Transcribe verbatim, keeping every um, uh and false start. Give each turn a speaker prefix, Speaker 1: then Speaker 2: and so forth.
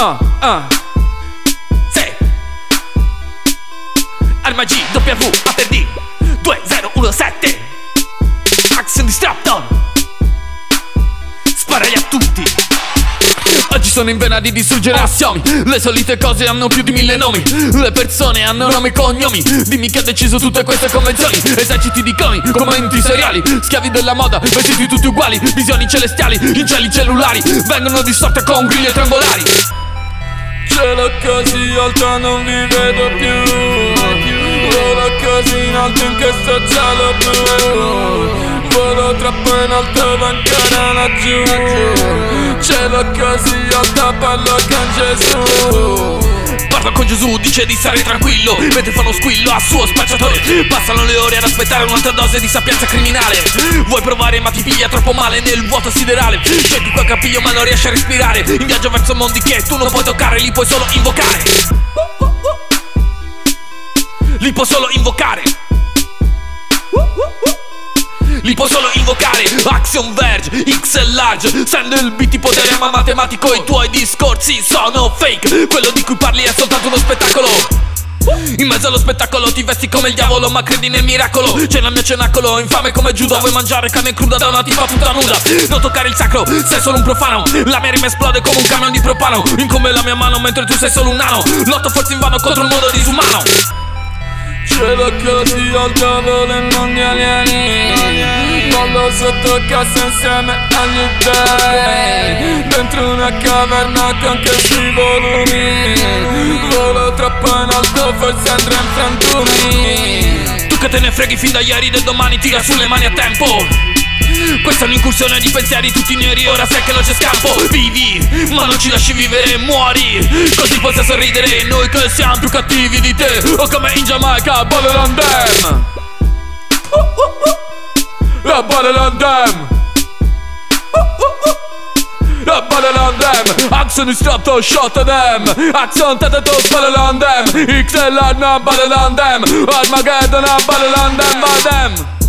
Speaker 1: uh, uh. Sì. Arma G, W, A T D due zero uno sette. Action Disruptor. Sparagli a tutti. Oggi sono in vena di distruggere azioni. Le solite cose hanno più di mille nomi. Le persone hanno nomi e cognomi. Dimmi chi ha deciso tutte queste convenzioni. Eserciti di cloni, commenti seriali. Schiavi della moda, vestiti tutti uguali. Visioni celestiali, in cieli cellulari. Vengono distorte con grilli e trembolari.
Speaker 2: Cielo così alto non vi vedo più. Volo così in alto in questo cielo blu. Volo troppo in alto va ancora laggiù. Cielo così alto parlo con Gesù.
Speaker 1: Parlo con Gesù, dice di stare tranquillo mentre fa uno squillo al suo spacciatore. Passano le ore ad aspettare un'altra dose di sapienza criminale. Vuoi provare ma ti piglia troppo male nel vuoto siderale. Cerchi quel capiglio ma non riesci a respirare. In viaggio verso mondi che tu non puoi toccare, li puoi solo invocare. Li puoi solo invocare. Li puoi solo invocare. Action Verge, X e large. Sendo il beat potere ma matematico. I tuoi discorsi sono fake. Quello di cui parli è soltanto uno spettacolo. In mezzo allo spettacolo ti vesti come il diavolo ma credi nel miracolo. C'è il mio cenacolo, infame come Giuda. Vuoi mangiare carne cruda da una tipa tutta nuda. Non toccare il sacro, sei solo un profano. La mia rima esplode come un camion di propano. Incombe la mia mano mentre tu sei solo un nano. Lotto forse invano contro il mondo disumano.
Speaker 2: Cielo così alto volendo gli alieni. Mollo sotto cassa insieme agli dei. Dentro una caverna con questi volumi. Volo troppo in alto forse andrò in frantumi.
Speaker 1: Tu che te ne freghi fin da ieri del domani tira sulle mani a tempo. Questa è un'incursione di pensieri tutti neri, ora sai che non c'è scampo. Vivi, ma non ci lasci vivere, muori. Così possa sorridere, noi che siamo più cattivi di te. O come in Giamaica, Babylon Dam. La Babylon Dam. La Babylon Dam. Action Disruptor, shot at them. Action Tatato, Babylon Dam. X L R, na Babylon Dam. Armageddon, na Babylon Dam, Babylon Dam.